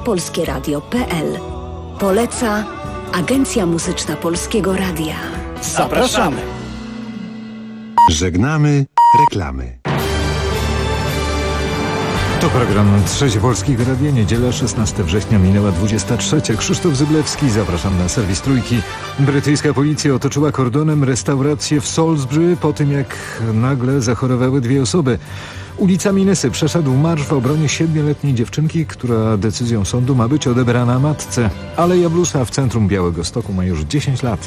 polskieradio.pl. Poleca Agencja Muzyczna Polskiego Radia. Zapraszamy! Żegnamy reklamy. To program Trzecie Polskiego Radia. Niedziela, 16 września, minęła 23. Krzysztof Zyblewski, zapraszam na serwis Trójki. Brytyjska policja otoczyła kordonem restaurację w Salisbury po tym, jak nagle zachorowały 2 osoby. Ulicami Nysy przeszedł marsz w obronie 7-letniej dziewczynki, która decyzją sądu ma być odebrana matce. Aleja Bluesa w centrum Białegostoku ma już 10 lat.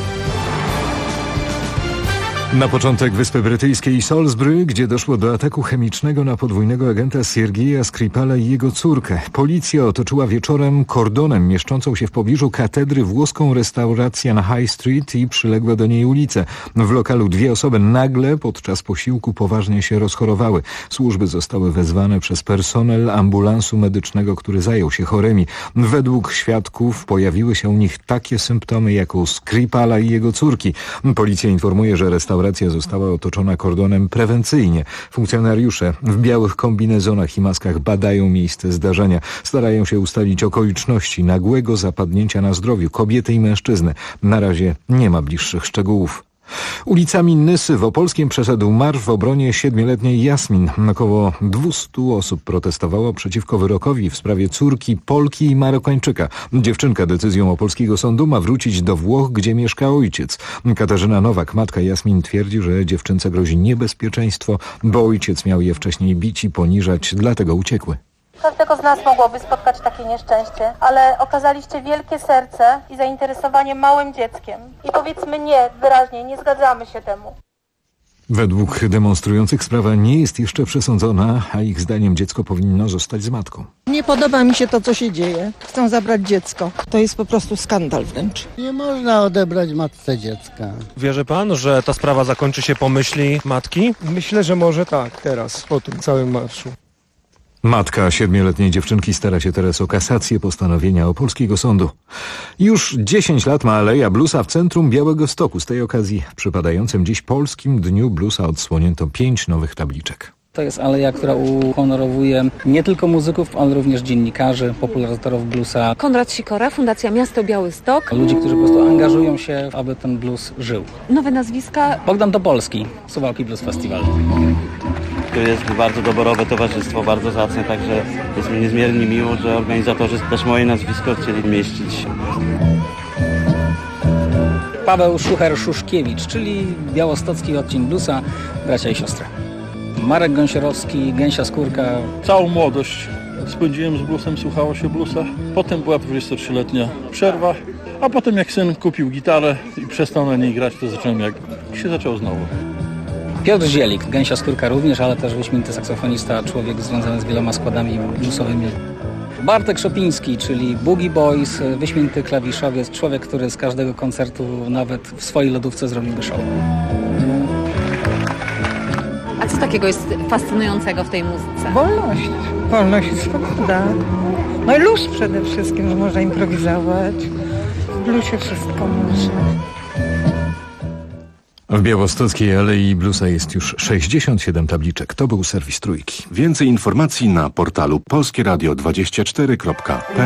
Na początek Wyspy Brytyjskie i Salisbury, gdzie doszło do ataku chemicznego na podwójnego agenta Siergieja Skripala i jego córkę. Policja otoczyła wieczorem kordonem mieszczącą się w pobliżu katedry włoską restaurację na High Street i przyległe do niej ulice. W lokalu 2 osoby nagle podczas posiłku poważnie się rozchorowały. Służby zostały wezwane przez personel ambulansu medycznego, który zajął się chorymi. Według świadków pojawiły się u nich takie symptomy jak u Skripala i jego córki. Policja informuje, że restauracja została otoczona kordonem prewencyjnie. Funkcjonariusze w białych kombinezonach i maskach badają miejsce zdarzenia. Starają się ustalić okoliczności nagłego zapadnięcia na zdrowiu kobiety i mężczyzny. Na razie nie ma bliższych szczegółów. Ulicami Nysy w Opolskiem przeszedł marsz w obronie 7-letniej Jasmin. Około 200 osób protestowało przeciwko wyrokowi w sprawie córki Polki i Marokańczyka. Dziewczynka decyzją opolskiego sądu ma wrócić do Włoch, gdzie mieszka ojciec. Katarzyna Nowak, matka Jasmin, twierdzi, że dziewczynce grozi niebezpieczeństwo, bo ojciec miał je wcześniej bić i poniżać, dlatego uciekły. Każdego z nas mogłoby spotkać takie nieszczęście, ale okazaliście wielkie serce i zainteresowanie małym dzieckiem. I powiedzmy nie, wyraźnie, nie zgadzamy się temu. Według demonstrujących sprawa nie jest jeszcze przesądzona, a ich zdaniem dziecko powinno zostać z matką. Nie podoba mi się to, co się dzieje. Chcą zabrać dziecko. To jest po prostu skandal wręcz. Nie można odebrać matce dziecka. Wierzy pan, że ta sprawa zakończy się po myśli matki? Myślę, że może tak, teraz, po tym całym marszu. Matka 7-letniej dziewczynki stara się teraz o kasację postanowienia opolskiego sądu. Już 10 lat ma Aleja Bluesa w centrum Białegostoku. Z tej okazji w przypadającym dziś Polskim Dniu Bluesa odsłonięto 5 nowych tabliczek. To jest aleja, która uhonorowuje nie tylko muzyków, ale również dziennikarzy, popularyzatorów bluesa. Konrad Sikora, Fundacja Miasto Białystok. Ludzi, którzy po prostu angażują się, aby ten blues żył. Nowe nazwiska. Bogdan Topolski, Suwałki Blues Festival. To jest bardzo doborowe towarzystwo, bardzo zacne, także jest mi niezmiernie miło, że organizatorzy też moje nazwisko chcieli mieścić. Paweł Szucher-Szuszkiewicz, czyli białostocki odcień bluesa, bracia i siostry. Marek Gąsiorowski, Gęsia Skórka. Całą młodość spędziłem z bluesem, słuchało się bluesa. Potem była 23-letnia przerwa, a potem jak syn kupił gitarę i przestał na niej grać, to zacząłem jak się zaczął znowu. Piotr Zielik, Gęsia Skórka również, ale też wyśmienity saksofonista, człowiek związany z wieloma składami bluesowymi. Bartek Szopiński, czyli Boogie Boys, wyśmienity klawiszowiec, człowiek, który z każdego koncertu nawet w swojej lodówce zrobiłby show. A co takiego jest fascynującego w tej muzyce? Wolność. Wolność i swoboda. No i luz przede wszystkim, że można improwizować. W bluesie wszystko można. W białostockiej Alei Bluesa jest już 67 tabliczek. To był serwis Trójki. Więcej informacji na portalu polskieradio24.pl.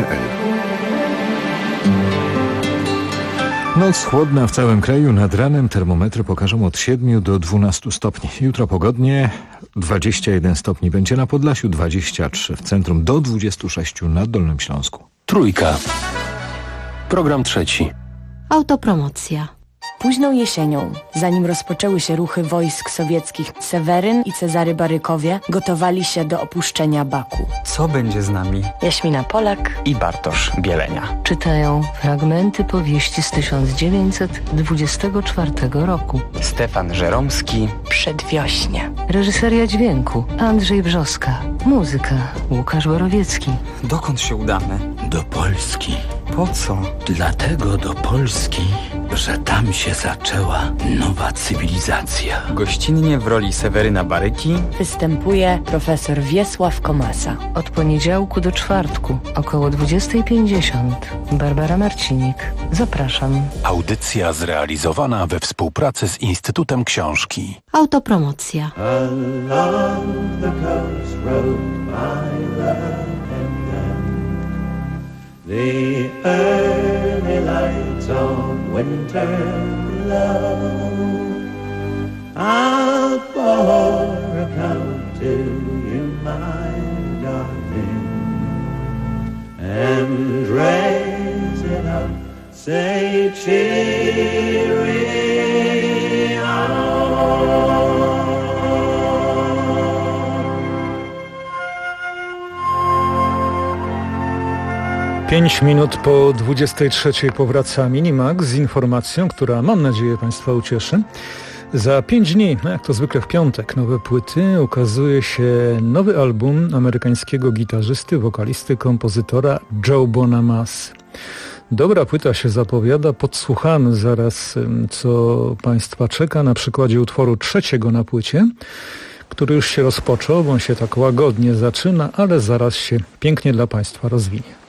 Noc chłodna w całym kraju. Nad ranem termometry pokażą od 7 do 12 stopni. Jutro pogodnie, 21 stopni będzie na Podlasiu, 23 w centrum, do 26 na Dolnym Śląsku. Trójka. Program trzeci. Autopromocja. Późną jesienią, zanim rozpoczęły się ruchy wojsk sowieckich, Seweryn i Cezary Barykowie gotowali się do opuszczenia Baku. Co będzie z nami? Jaśmina Polak i Bartosz Bielenia czytają fragmenty powieści z 1924 roku. Stefan Żeromski. Przedwiośnie. Reżyseria dźwięku Andrzej Brzoska. Muzyka Łukasz Borowiecki. Dokąd się udamy? Do Polski. Po co? Dlatego do Polski, że tam się zaczęła nowa cywilizacja. Gościnnie w roli Seweryna Baryki występuje profesor Wiesław Komasa. Od poniedziałku do czwartku, około 20:50. Barbara Marcinik. Zapraszam. Audycja zrealizowana we współpracy z Instytutem Książki. Autopromocja. the early lights on winter love. I'll pour a cup to you, my darling, and raise it up, say cheery on. 5 minut po 23 powraca Minimax z informacją, która mam nadzieję Państwa ucieszy. Za 5 dni, jak to zwykle w piątek, nowe płyty, ukazuje się nowy album amerykańskiego gitarzysty, wokalisty, kompozytora Joe Bonamassa. Dobra płyta się zapowiada, podsłuchamy zaraz, co Państwa czeka na przykładzie utworu trzeciego na płycie, który już się rozpoczął, bo on się tak łagodnie zaczyna, ale zaraz się pięknie dla Państwa rozwinie.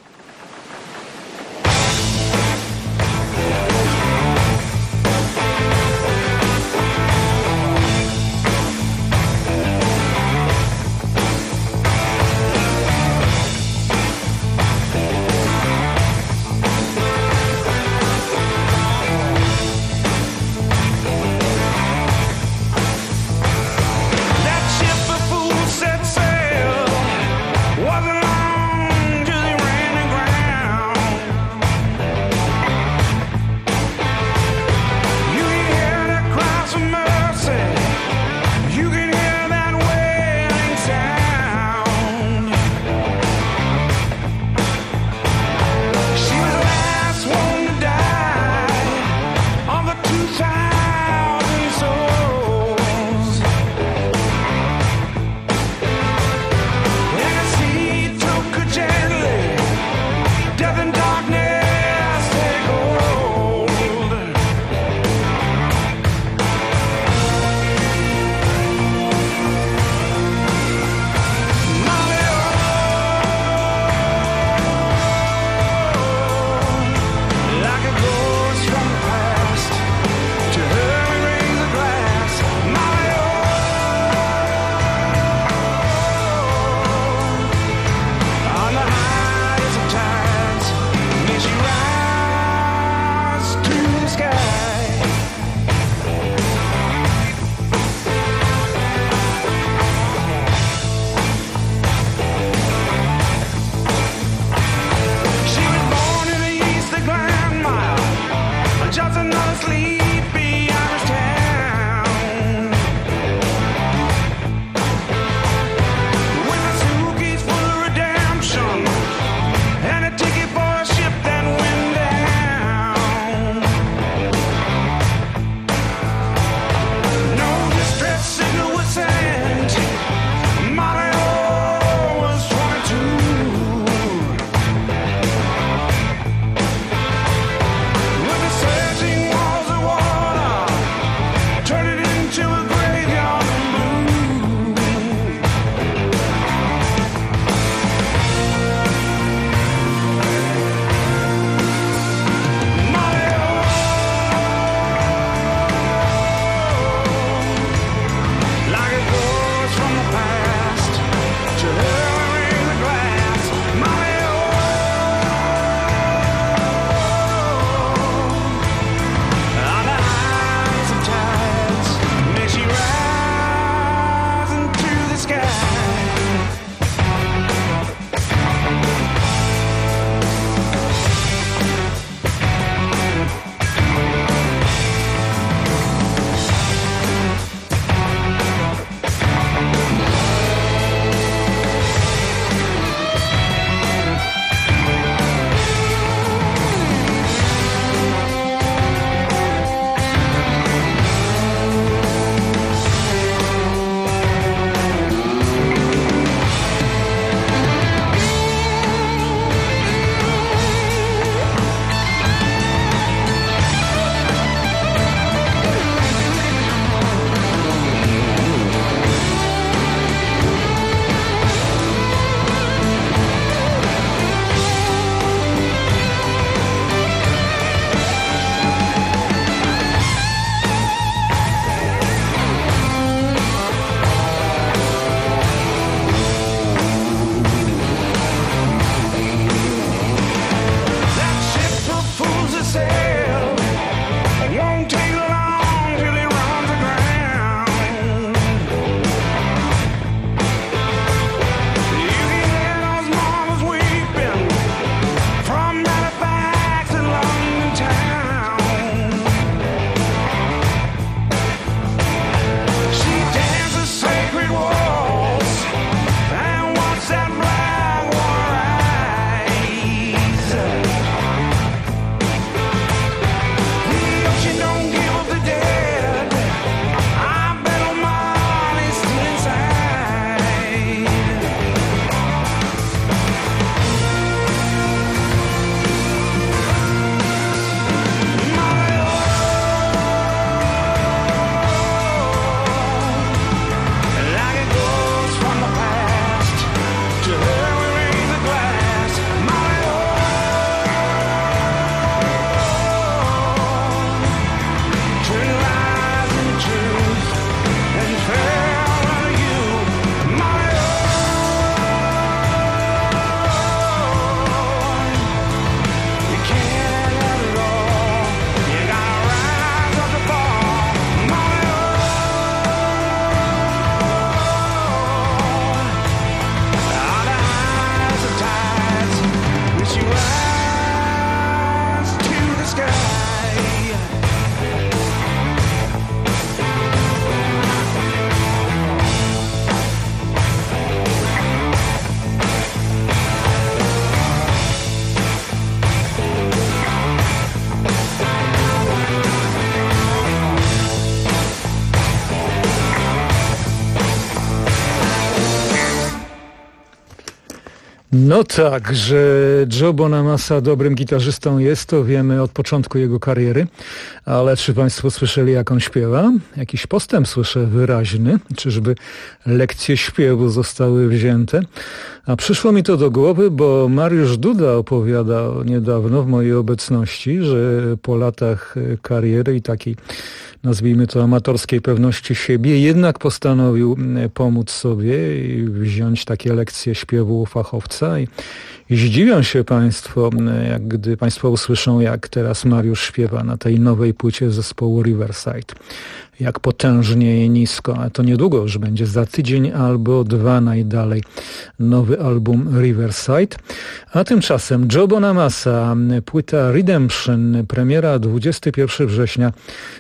No tak, że Joe Bonamassa dobrym gitarzystą jest, to wiemy od początku jego kariery, ale czy Państwo słyszeli, jak on śpiewa? Jakiś postęp słyszę wyraźny, czyżby lekcje śpiewu zostały wzięte? A przyszło mi to do głowy, bo Mariusz Duda opowiadał niedawno w mojej obecności, że po latach kariery i takiej, nazwijmy to, amatorskiej pewności siebie, jednak postanowił pomóc sobie i wziąć takie lekcje śpiewu u fachowca. I zdziwią się Państwo, gdy Państwo usłyszą, jak teraz Mariusz śpiewa na tej nowej płycie zespołu Riverside. Jak potężnie i nisko, a to niedługo już będzie, za tydzień albo dwa najdalej, nowy album Riverside. A tymczasem Joe Bonamassa, płyta Redemption, premiera 21 września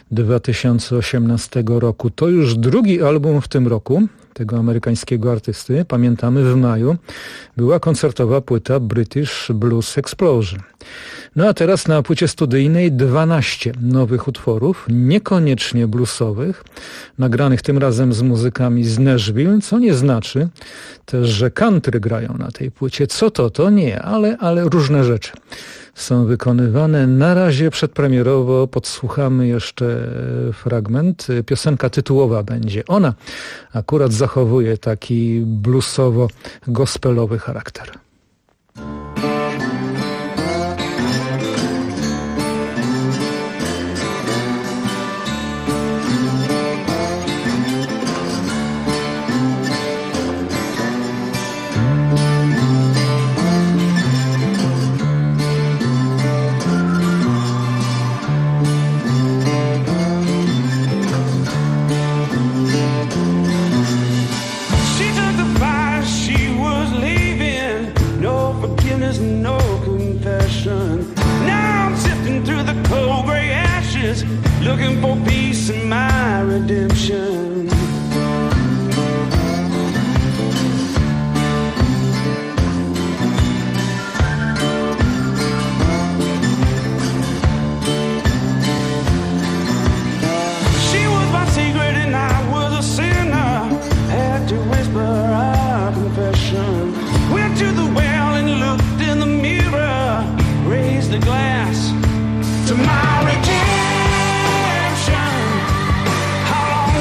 2018 roku. To już drugi album w tym roku tego amerykańskiego artysty. Pamiętamy, w maju była koncertowa płyta British Blues Explosion. No a teraz na płycie studyjnej 12 nowych utworów, niekoniecznie bluesowych, nagranych tym razem z muzykami z Nashville, co nie znaczy też, że country grają na tej płycie. Co to nie, ale różne rzeczy są wykonywane. Na razie przedpremierowo podsłuchamy jeszcze fragment. Piosenka tytułowa będzie. Ona akurat zachowuje taki bluesowo-gospelowy charakter. Looking for peace and my redemption. She was my secret and I was a sinner. Had to whisper our confession. Went to the well and looked in the mirror. Raised the glass to my redemption. How long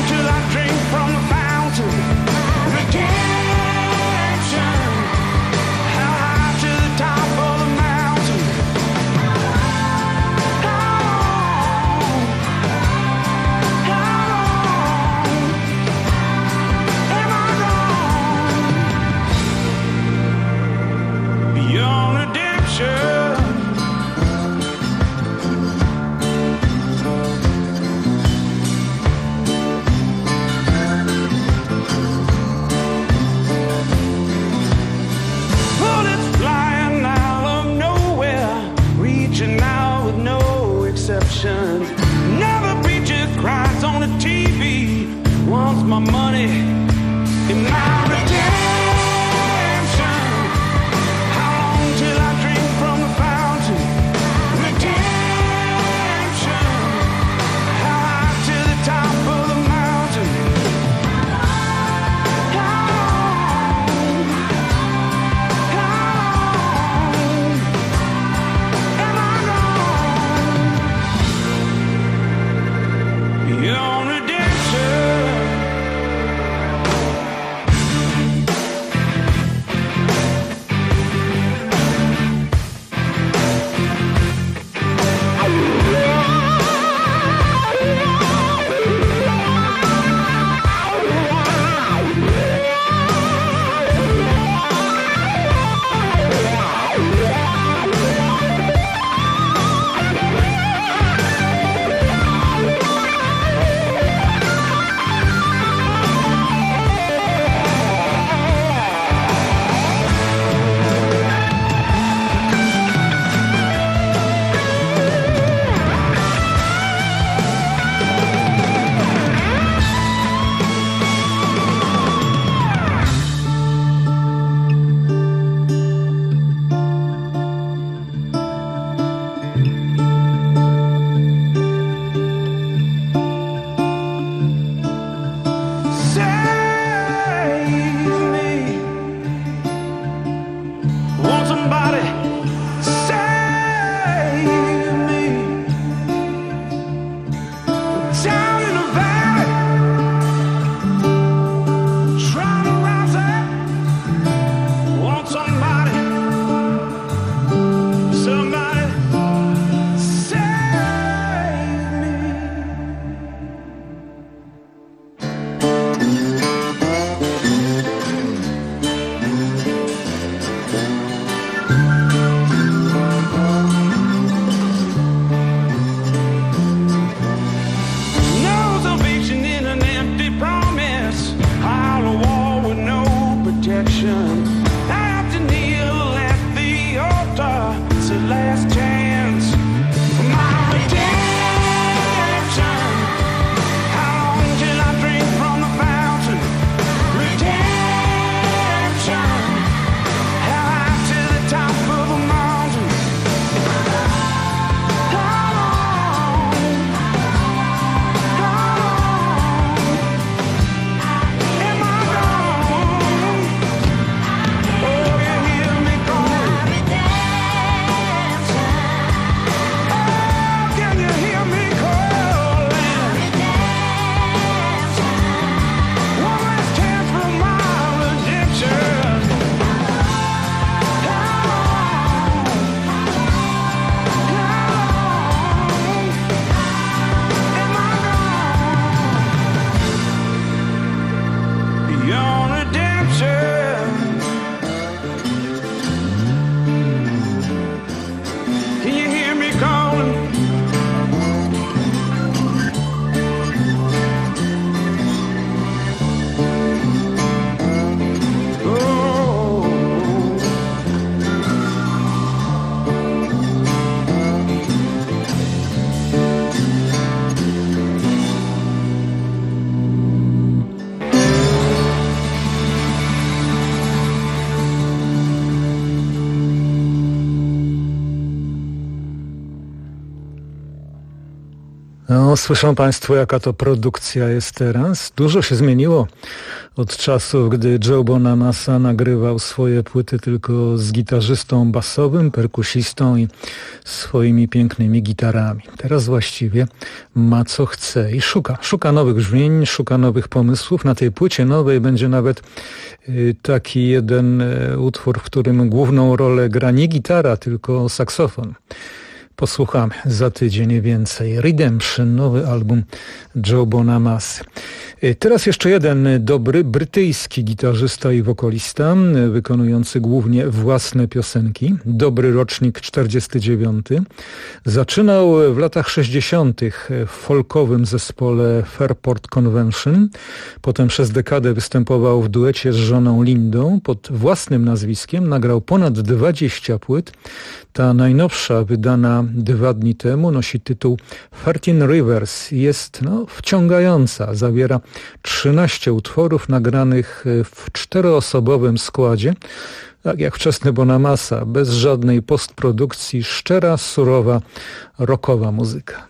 No, słyszą Państwo, jaka to produkcja jest teraz. Dużo się zmieniło od czasów, gdy Joe Bonamassa nagrywał swoje płyty tylko z gitarzystą basowym, perkusistą i swoimi pięknymi gitarami. Teraz właściwie ma co chce i szuka nowych brzmień, szuka nowych pomysłów. Na tej płycie nowej będzie nawet taki jeden utwór, w którym główną rolę gra nie gitara, tylko saksofon. Posłuchamy za tydzień więcej. Redemption, nowy album Joe Bonamassy. Teraz jeszcze jeden dobry brytyjski gitarzysta i wokalista, wykonujący głównie własne piosenki. Dobry rocznik 49. Zaczynał w latach 60. w folkowym zespole Fairport Convention. Potem przez dekadę występował w duecie z żoną Lindą. Pod własnym nazwiskiem nagrał ponad 20 płyt. Ta najnowsza, wydana 2 dni temu, nosi tytuł 13 Rivers. Jest wciągająca. Zawiera 13 utworów nagranych w 4-osobowym składzie. Tak jak wczesny Bonamassa, bez żadnej postprodukcji, szczera, surowa, rockowa muzyka.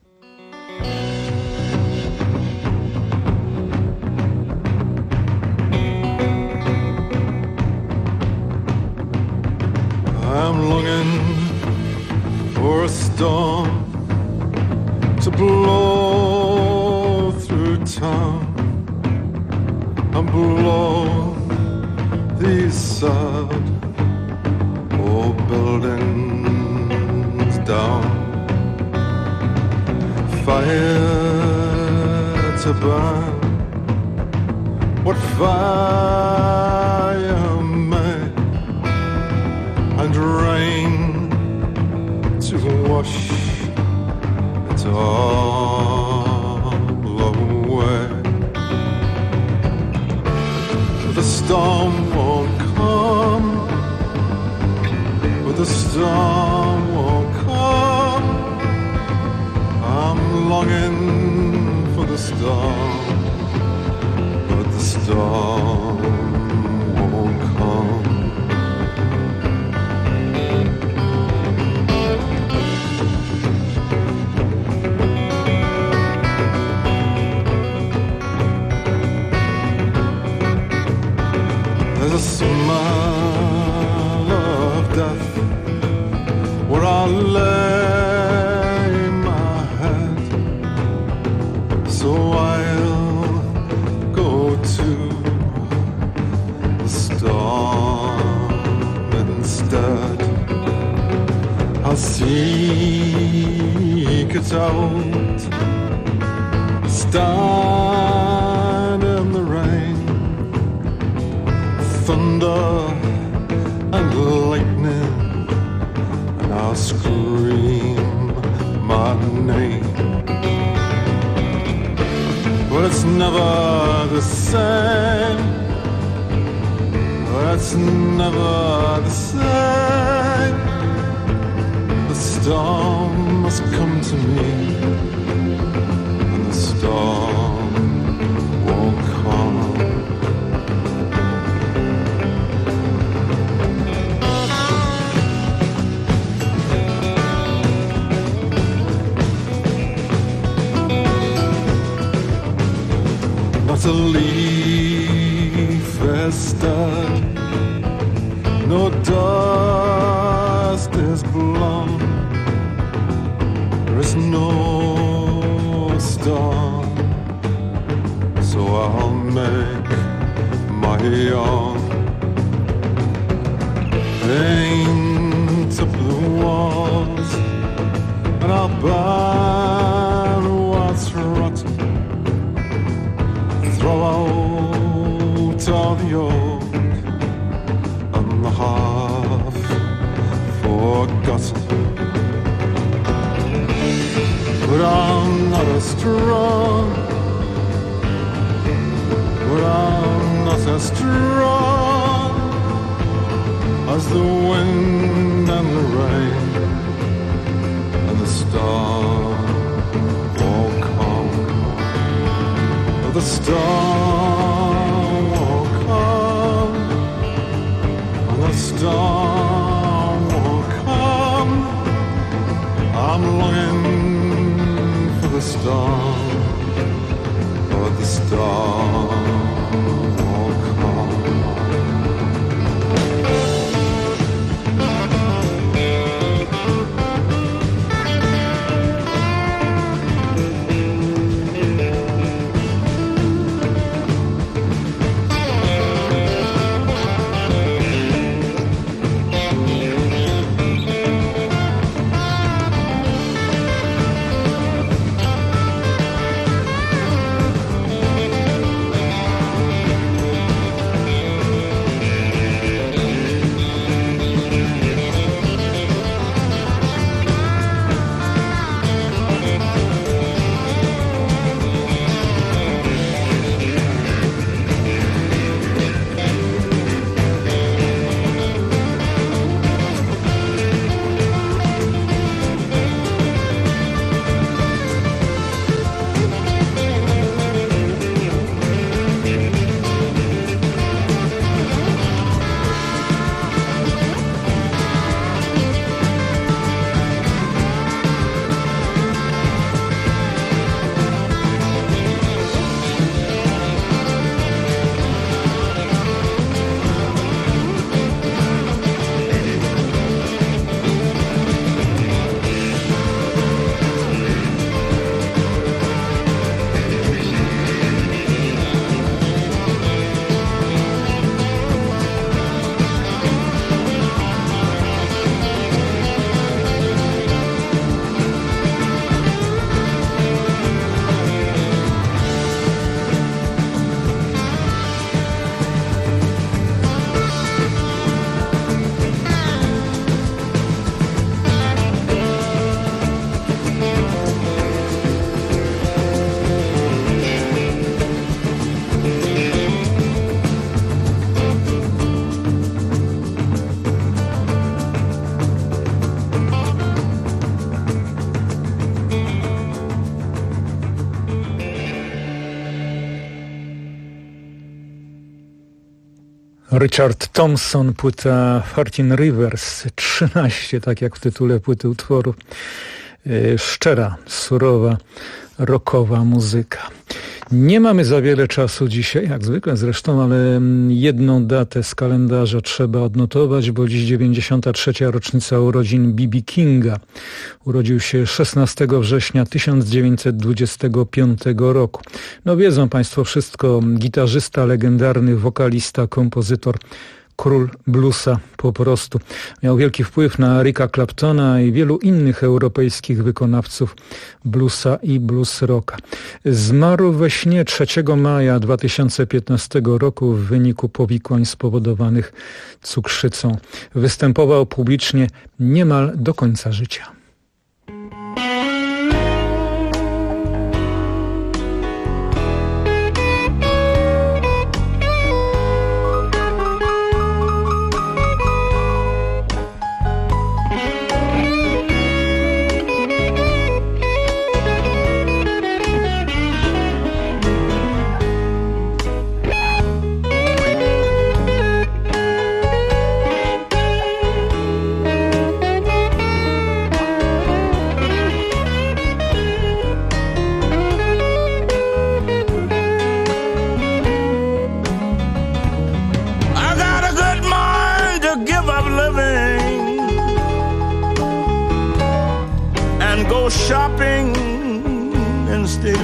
I'm longing for a storm to blow through town and blow these sad old buildings down. Fire to burn, what fire may, and rain to wash it all away. The storm won't come, but the storm won't come. I'm longing for the storm, but the storm won't come. There's a smell of death where I lay my head, so I'll go to the storm instead. I'll seek it out, stand in the rain, thunder and lightning, and I'll scream my name. But it's never the same. It's never the same. The storm must come to me, and the storm won't come. Not a leaf is stirred, no dust is blown. There is no storm, so I'll make my own. Paint up the walls, and I'll burn what's rotten. Throw out all the old and the half forgotten. But I'm not as strong, but I'm not as strong as the wind and the rain and the storm won't come. The storm won't come, and the storm won't come. I'm longing for the song or the star call. Richard Thompson, płyta 13 Rivers, 13, tak jak w tytule płyty utworu. Szczera, surowa, rockowa muzyka. Nie mamy za wiele czasu dzisiaj, jak zwykle zresztą, ale jedną datę z kalendarza trzeba odnotować, bo dziś 93. rocznica urodzin B.B. Kinga. Urodził się 16 września 1925 roku. No wiedzą Państwo wszystko, gitarzysta, legendarny wokalista, kompozytor, król bluesa po prostu. Miał wielki wpływ na Erika Claptona i wielu innych europejskich wykonawców bluesa i blues rocka. Zmarł we śnie 3 maja 2015 roku w wyniku powikłań spowodowanych cukrzycą. Występował publicznie niemal do końca życia. Shopping instead.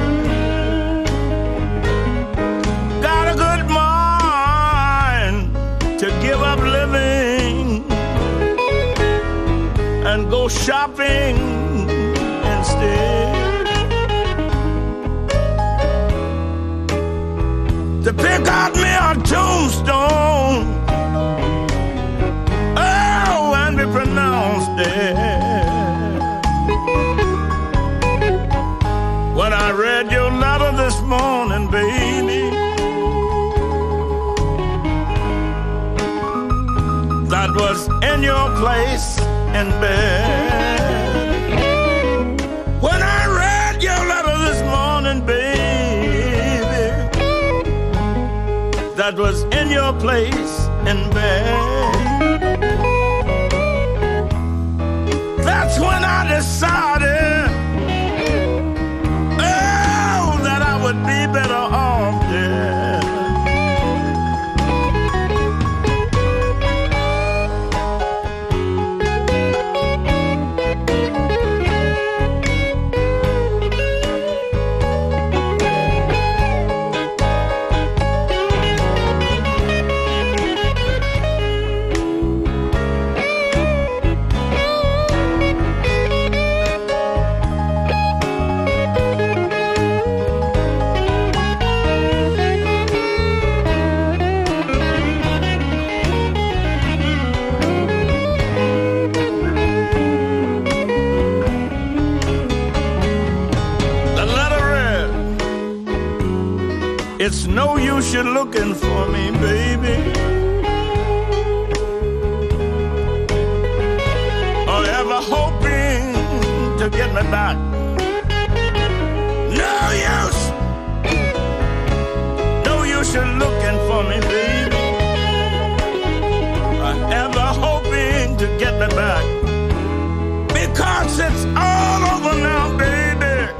Got a good mind to give up living and go shopping instead. To pick out me a tombstone, oh, and be pronounced dead. When I read your letter this morning, baby, that was in your place in bed. When I read your letter this morning, baby, that was in your place in bed. That's when I decided It's no use you looking for me, baby, or ever hoping to get me back. No use. No use you looking for me, baby, or ever hoping to get me back. Because it's all over now, baby.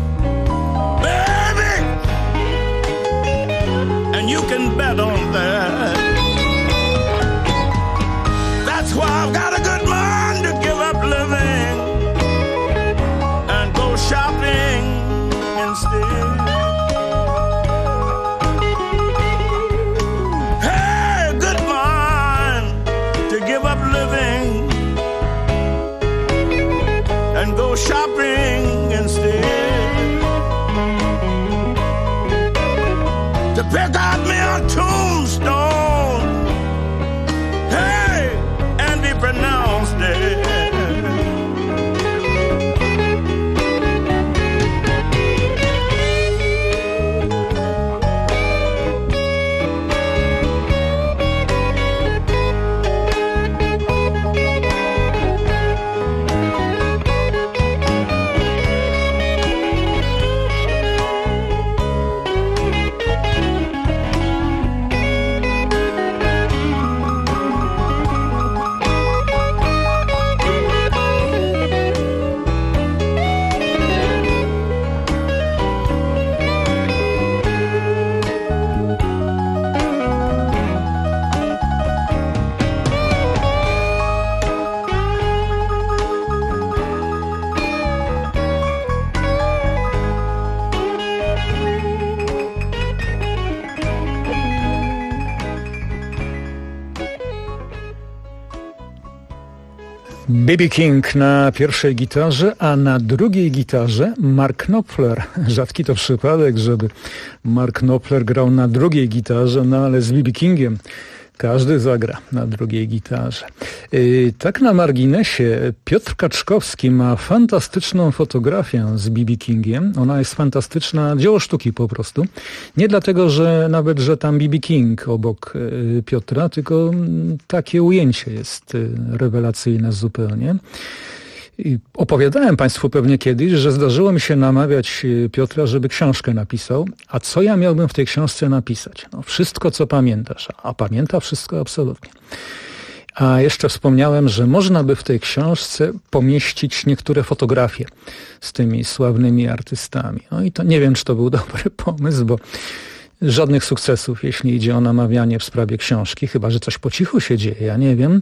Baby. And you can bet on that. That's why I've got a good mind to give up living and go shopping instead. Hey, good mind to give up living and go shopping instead. To pick out me a tombstone, hey, and be pronounced dead. B.B. King na pierwszej gitarze, a na drugiej gitarze Mark Knopfler. Rzadki to przypadek, żeby Mark Knopfler grał na drugiej gitarze, no ale z B.B. Kingiem każdy zagra na drugiej gitarze. Tak na marginesie, Piotr Kaczkowski ma fantastyczną fotografię z B.B. Kingiem. Ona jest fantastyczna, dzieło sztuki po prostu. Nie dlatego, że nawet, że tam B.B. King obok Piotra, tylko takie ujęcie jest rewelacyjne zupełnie. I opowiadałem Państwu pewnie kiedyś, że zdarzyło mi się namawiać Piotra, żeby książkę napisał. A co ja miałbym w tej książce napisać? No, wszystko, co pamiętasz. A pamięta wszystko absolutnie. A jeszcze wspomniałem, że można by w tej książce pomieścić niektóre fotografie z tymi sławnymi artystami. No i to nie wiem, czy to był dobry pomysł, bo żadnych sukcesów, jeśli idzie o namawianie w sprawie książki, chyba że coś po cichu się dzieje, ja nie wiem.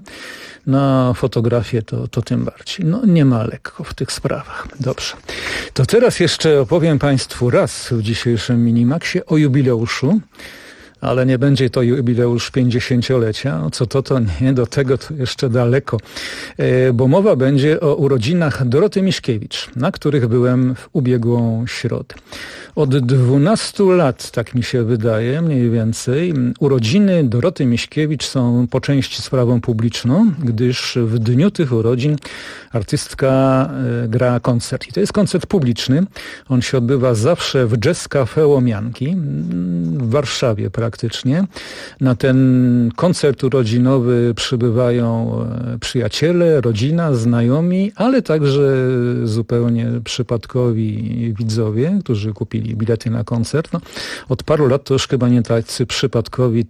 Na fotografię to tym bardziej. No nie ma lekko w tych sprawach. Dobrze. To teraz jeszcze opowiem Państwu raz w dzisiejszym Minimaxie o jubileuszu, ale nie będzie to jubileusz 50-lecia. Co to nie, do tego to jeszcze daleko. Bo mowa będzie o urodzinach Doroty Miśkiewicz, na których byłem w ubiegłą środę. Od 12 lat, tak mi się wydaje, mniej więcej, urodziny Doroty Miśkiewicz są po części sprawą publiczną, gdyż w dniu tych urodzin artystka gra koncert. I to jest koncert publiczny. On się odbywa zawsze w Jazz Cafe Łomianki w Warszawie praktycznie. Na ten koncert urodzinowy przybywają przyjaciele, rodzina, znajomi, ale także zupełnie przypadkowi widzowie, którzy kupili bilety na koncert. No, od paru lat to już chyba nie tacy przypadkowi,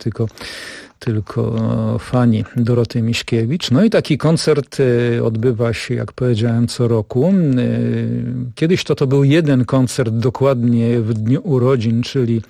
tylko fani Doroty Miśkiewicz. No i taki koncert odbywa się, jak powiedziałem, co roku. Kiedyś to był jeden koncert dokładnie w dniu urodzin,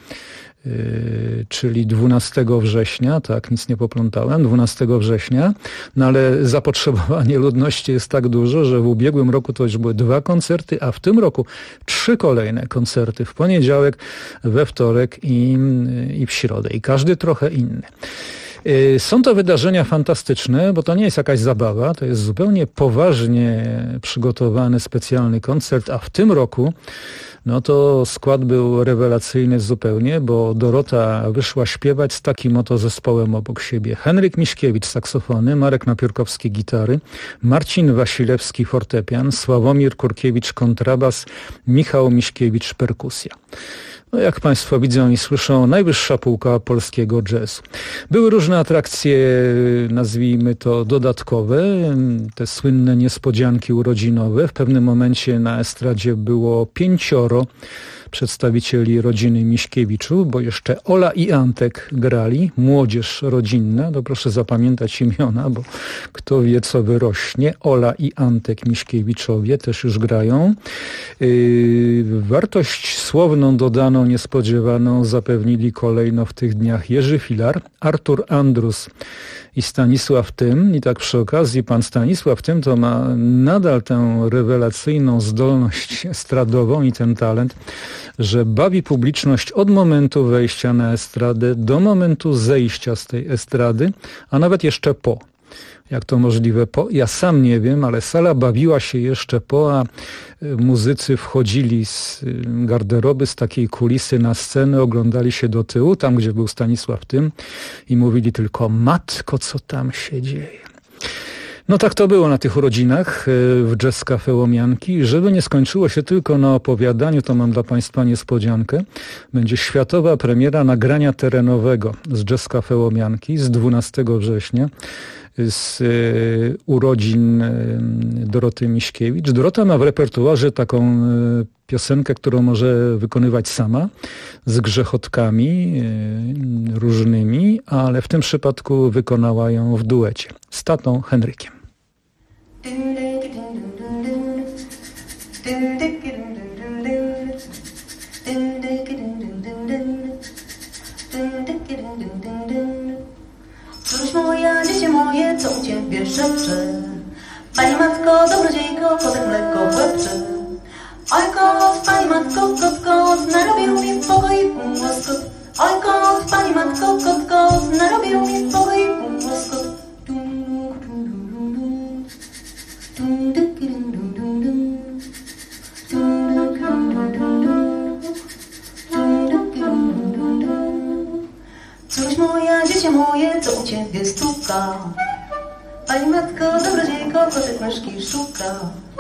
czyli 12 września, tak, nic nie poplątałem, 12 września, no ale zapotrzebowanie ludności jest tak duże, że w ubiegłym roku to już były 2 koncerty, a w tym roku 3 kolejne koncerty w poniedziałek, we wtorek i w środę. I każdy trochę inny. Są to wydarzenia fantastyczne, bo to nie jest jakaś zabawa, to jest zupełnie poważnie przygotowany specjalny koncert, a w tym roku no to skład był rewelacyjny zupełnie, bo Dorota wyszła śpiewać z takim oto zespołem obok siebie. Henryk Miśkiewicz saksofony, Marek Napiórkowski gitary, Marcin Wasilewski fortepian, Sławomir Kurkiewicz kontrabas, Michał Miśkiewicz perkusja. No, jak Państwo widzą i słyszą, najwyższa półka polskiego jazzu. Były różne atrakcje, nazwijmy to dodatkowe, te słynne niespodzianki urodzinowe. W pewnym momencie na estradzie było 5 przedstawicieli rodziny Miśkiewiczów, bo jeszcze Ola i Antek grali, młodzież rodzinna, to proszę zapamiętać imiona, bo kto wie co wyrośnie. Ola i Antek Miśkiewiczowie też już grają. Wartość słowną dodaną, niespodziewaną zapewnili kolejno w tych dniach Jerzy Filar, Artur Andrus i Stanisław Tym. I tak przy okazji pan Stanisław Tym to ma nadal tę rewelacyjną zdolność estradową i ten talent, że bawi publiczność od momentu wejścia na estradę do momentu zejścia z tej estrady, a nawet jeszcze po. Jak to możliwe po? Ja sam nie wiem, ale sala bawiła się jeszcze po, a muzycy wchodzili z garderoby, z takiej kulisy na scenę, oglądali się do tyłu, tam gdzie był Stanisław Tym i mówili tylko: matko, co tam się dzieje. No tak to było na tych urodzinach w Jazz Cafe Łomianki. Żeby nie skończyło się tylko na opowiadaniu, to mam dla Państwa niespodziankę. Będzie światowa premiera nagrania terenowego z Jazz Cafe Łomianki z 12 września. Z urodzin Doroty Miśkiewicz. Dorota ma w repertuarze taką piosenkę, którą może wykonywać sama, z grzechotkami różnymi, ale w tym przypadku wykonała ją w duecie z tatą Henrykiem. Cóż moja, dziecię moje, co u ciebie szepcze? Pani matko, dobrodziejko, kotek mleko w łebcze. Oj kot, pani matko, kot, narobił mi w pokoju łoskot. Oj kot, pani matko, kot, narobił mi w pokoju łoskot. Cóż moja, dziecię moje, co u ciebie stuka? Pani matko, dobrodziejko, kotek myszki szuka.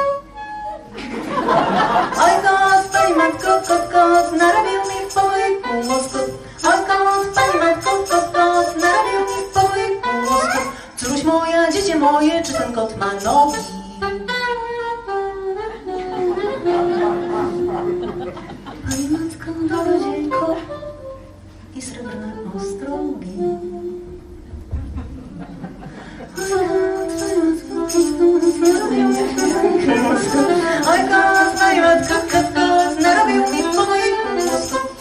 Oj kot, pani matko, kot, narobił mi w pokoju łoskot. Oj kot, pani matko, kot, narobił mi w pokoju łoskot. Cóż moja, dziecię moje, czy ten kot ma nogi? Pani matko, dobrodziejko i srebrne ostrogi. Oj kot, pani matko, kot, narobił mi w pokoju łoskot.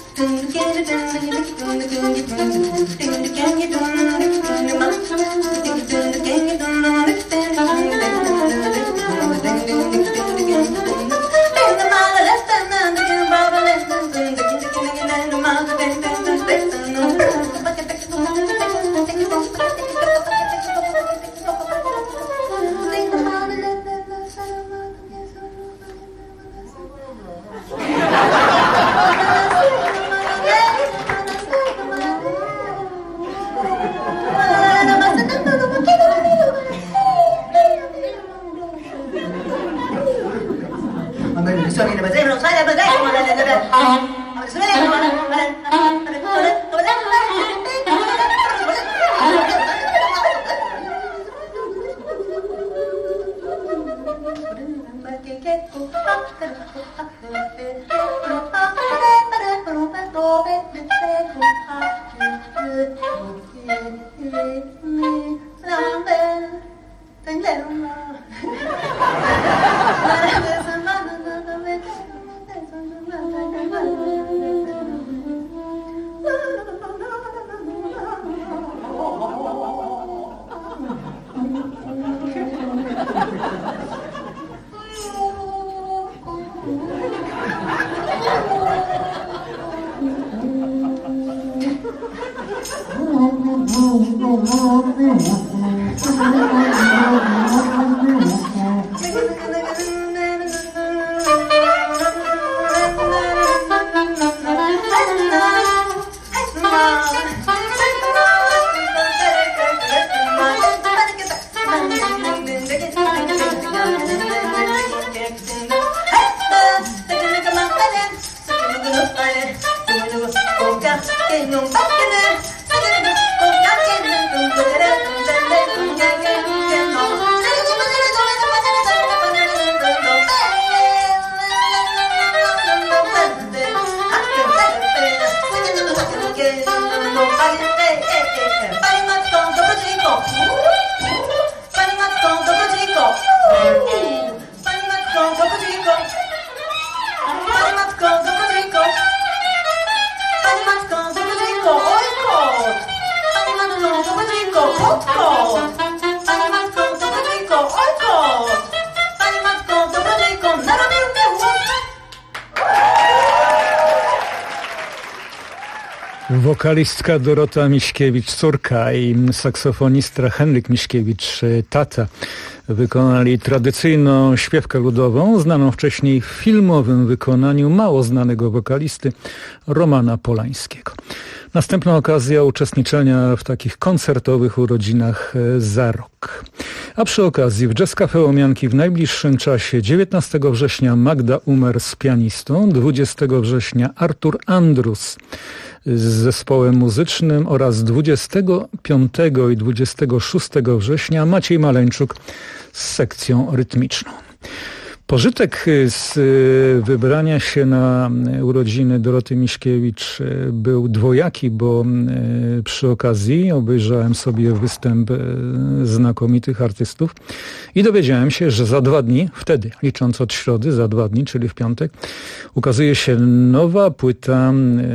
Wokalistka Dorota Miśkiewicz, córka, i saksofonista Henryk Miśkiewicz, tata, wykonali tradycyjną śpiewkę ludową, znaną wcześniej w filmowym wykonaniu mało znanego wokalisty Romana Polańskiego. Następna okazja uczestniczenia w takich koncertowych urodzinach za rok. A przy okazji w Jazz Cafe Łomianki w najbliższym czasie 19 września Magda Umer z pianistą, 20 września Artur Andrus z zespołem muzycznym oraz 25 i 26 września Maciej Maleńczuk z sekcją rytmiczną. Pożytek z wybrania się na urodziny Doroty Miśkiewicz był dwojaki, bo przy okazji obejrzałem sobie występ znakomitych artystów i dowiedziałem się, że za 2 dni, wtedy licząc od środy, za 2 dni, czyli w piątek, ukazuje się nowa płyta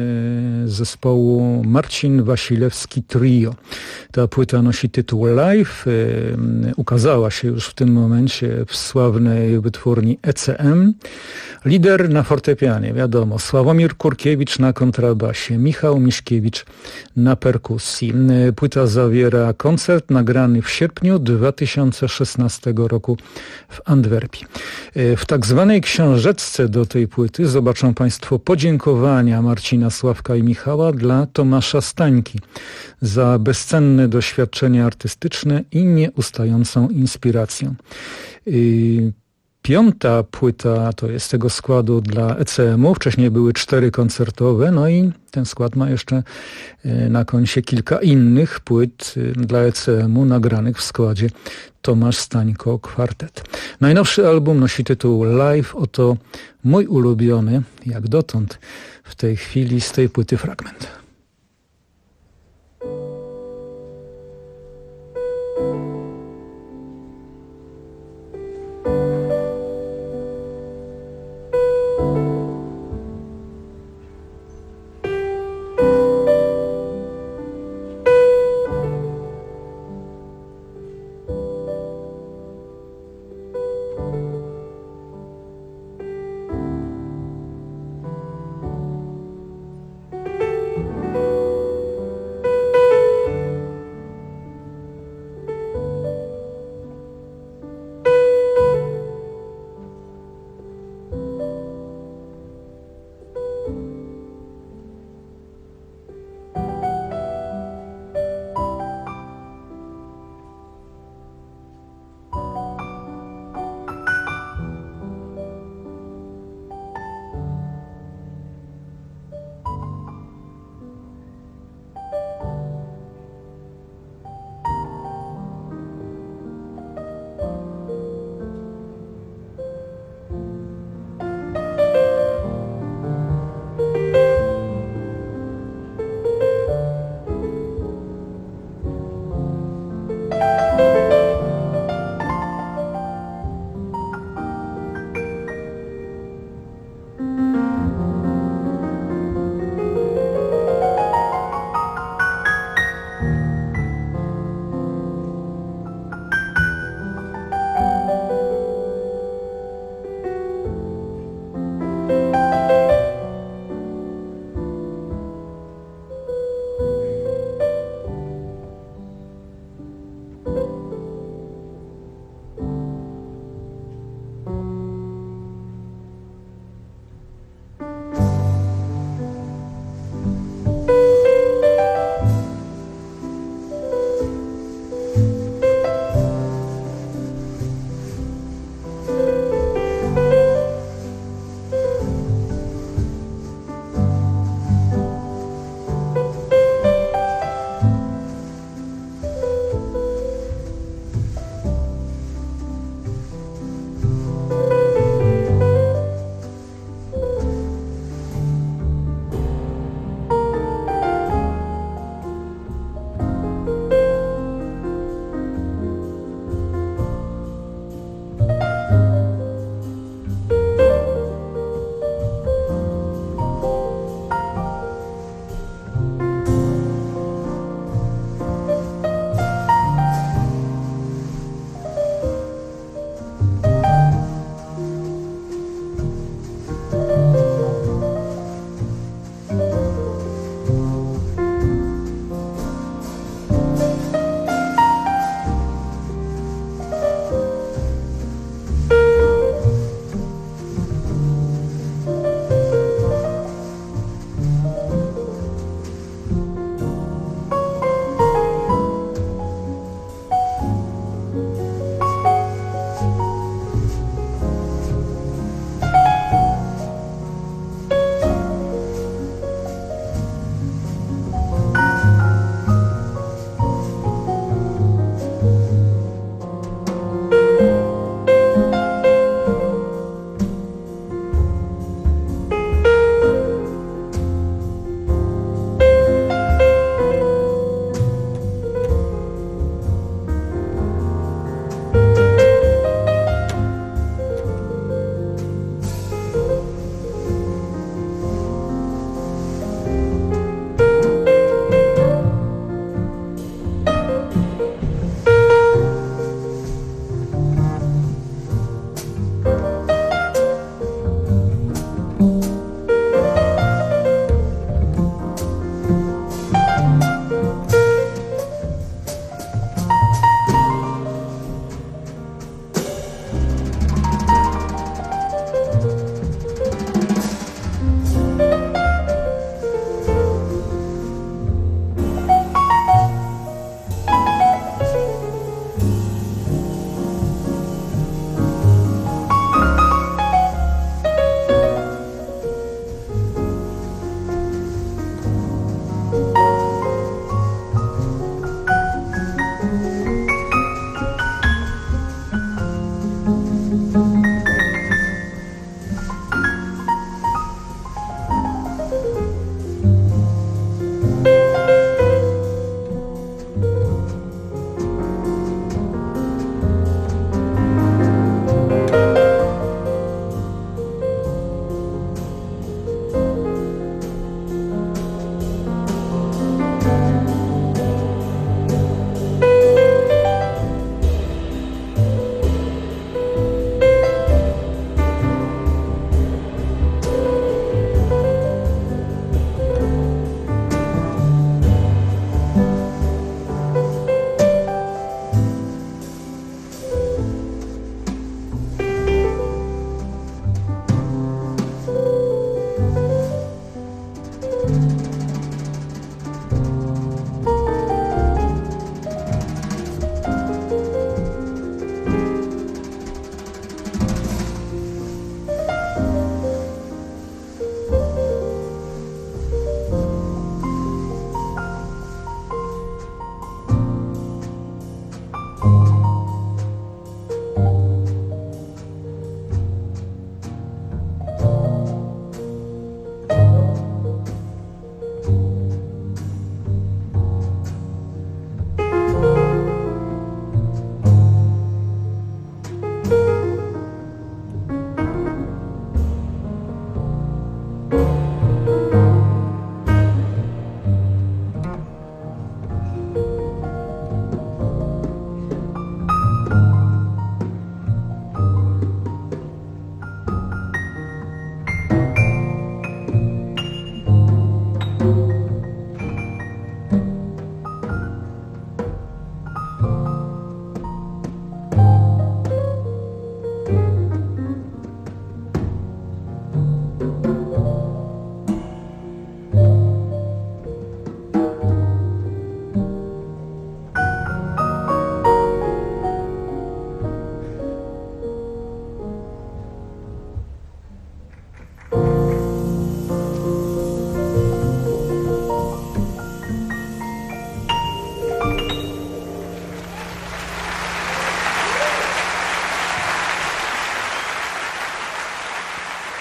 zespołu Marcin Wasilewski Trio. Ta płyta nosi tytuł Live, ukazała się już w tym momencie w sławnej wytwórni ECM. Lider na fortepianie, wiadomo, Sławomir Kurkiewicz na kontrabasie, Michał Miśkiewicz na perkusji. Płyta zawiera koncert nagrany w sierpniu 2016 roku w Antwerpii. W tak zwanej książeczce do tej płyty zobaczą Państwo podziękowania Marcina, Sławka i Michała dla Tomasza Stańki za bezcenne doświadczenie artystyczne i nieustającą inspirację. 5. płyta to jest tego składu dla ECM-u. Wcześniej były 4 koncertowe, no i ten skład ma jeszcze na koncie kilka innych płyt dla ECM-u nagranych w składzie Tomasz Stańko Kwartet. Najnowszy album nosi tytuł Live. Oto mój ulubiony, jak dotąd w tej chwili z tej płyty fragment.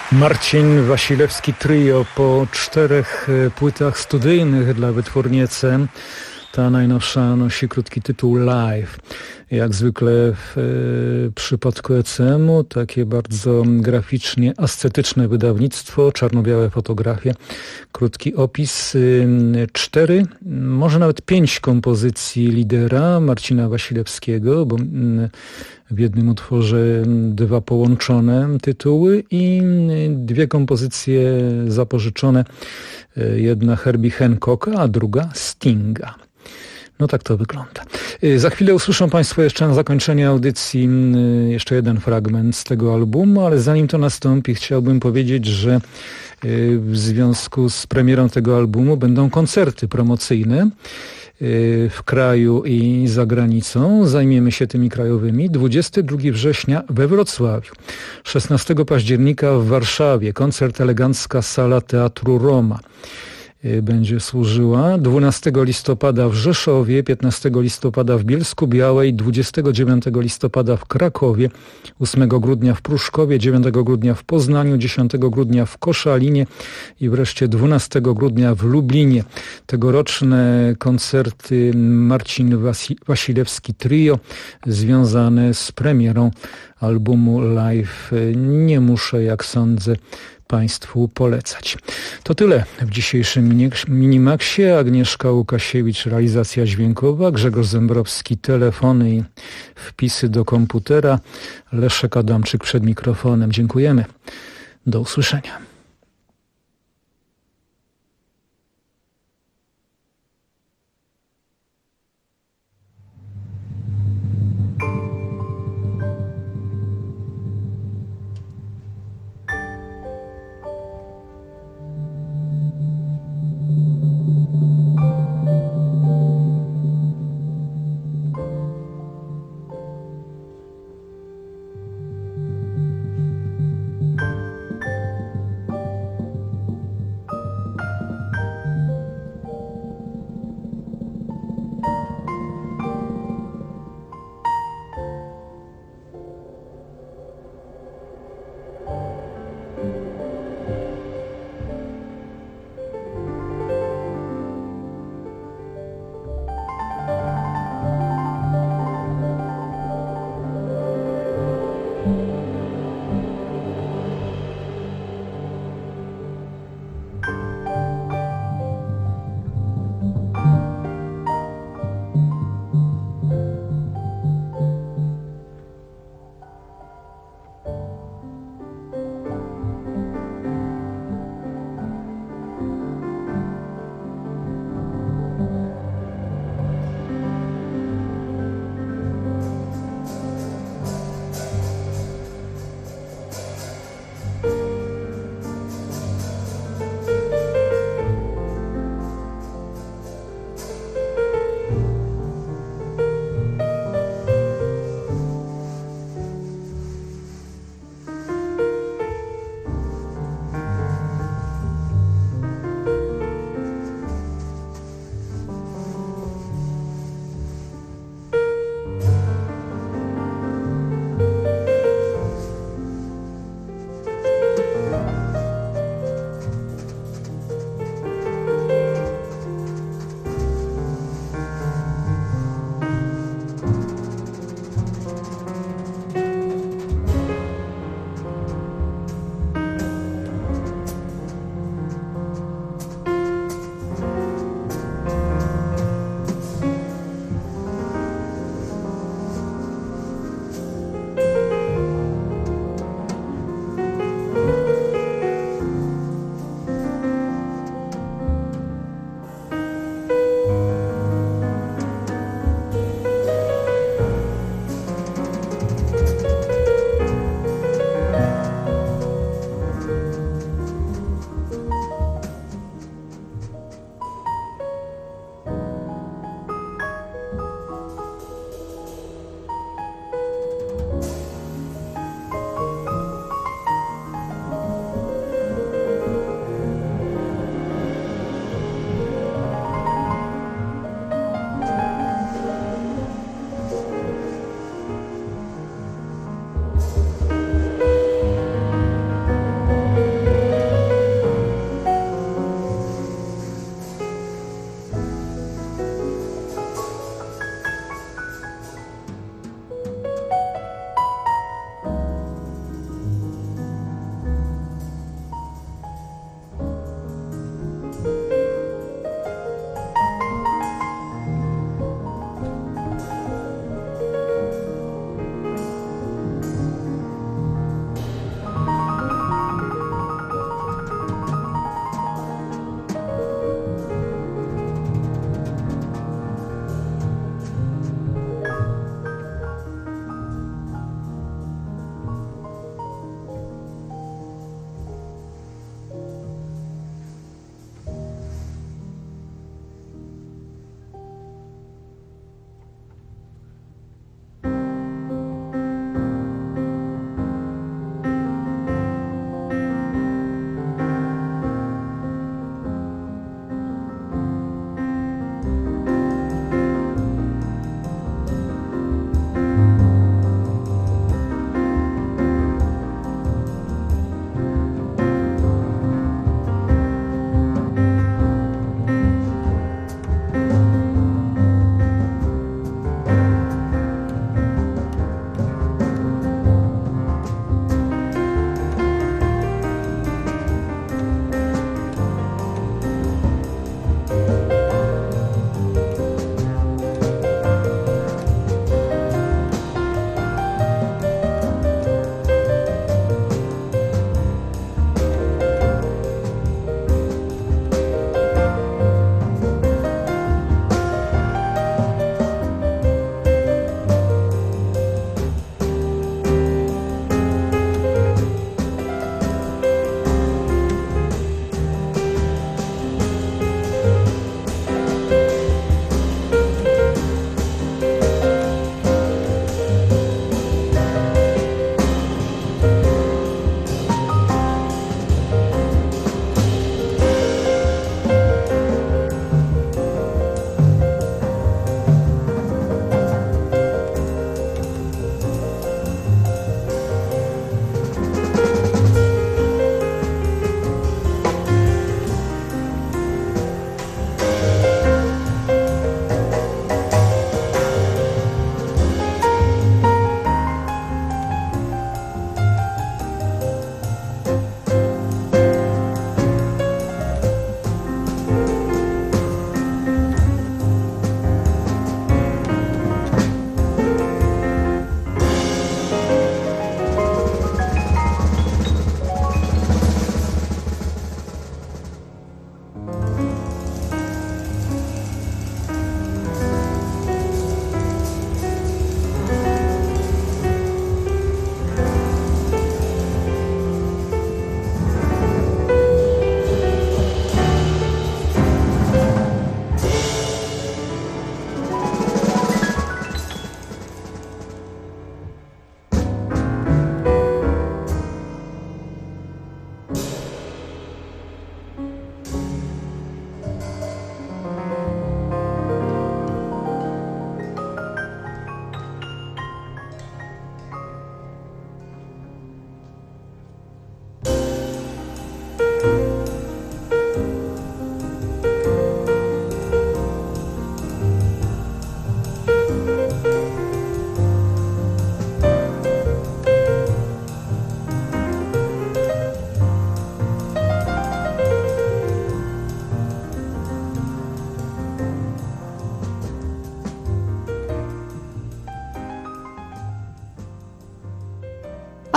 Marcin Wasilewski Trio po 4 płytach studyjnych dla wytwórni ECM. Ta najnowsza nosi krótki tytuł Live. Jak zwykle w przypadku ECM-u takie bardzo graficznie ascetyczne wydawnictwo, czarno-białe fotografie, krótki opis, 4, może nawet 5 kompozycji lidera Marcina Wasilewskiego, bo w jednym utworze 2 połączone tytuły i 2 kompozycje zapożyczone, jedna Herbie Hancocka, a druga Stinga. No tak to wygląda. Za chwilę usłyszą Państwo jeszcze na zakończenie audycji jeszcze jeden fragment z tego albumu, ale zanim to nastąpi, chciałbym powiedzieć, że w związku z premierą tego albumu będą koncerty promocyjne w kraju i za granicą. Zajmiemy się tymi krajowymi. 22 września we Wrocławiu, 16 października w Warszawie, koncert Elegancka Sala Teatru Roma będzie służyła. 12 listopada w Rzeszowie, 15 listopada w Bielsku-Białej, 29 listopada w Krakowie, 8 grudnia w Pruszkowie, 9 grudnia w Poznaniu, 10 grudnia w Koszalinie i wreszcie 12 grudnia w Lublinie. Tegoroczne koncerty Marcin Wasilewski Trio związane z premierą albumu Live. Nie muszę, jak sądzę, Państwu polecać. To tyle w dzisiejszym Minimaxie. Agnieszka Łukasiewicz, realizacja dźwiękowa, Grzegorz Zembrowski, telefony i wpisy do komputera, Leszek Adamczyk przed mikrofonem. Dziękujemy. Do usłyszenia.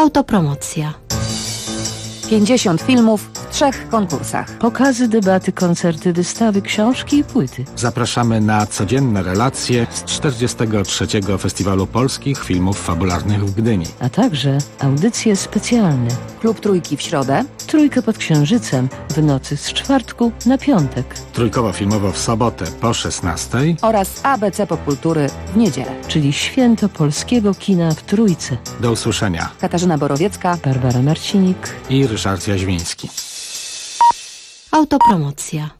Autopromocja. 50 filmów w 3 konkursach. Pokazy, debaty, koncerty, wystawy, książki i płyty. Zapraszamy na codzienne relacje z 43. Festiwalu Polskich Filmów Fabularnych w Gdyni. A także audycje specjalne. Klub Trójki w środę. Trójkę pod Księżycem w nocy z czwartku na piątek. Trójkowo-filmowo w sobotę po 16. Oraz ABC Popkultury w niedzielę. Czyli święto polskiego kina w Trójce. Do usłyszenia. Katarzyna Borowiecka, Barbara Marcinik i Ryszard Jaźwiński. Autopromocja.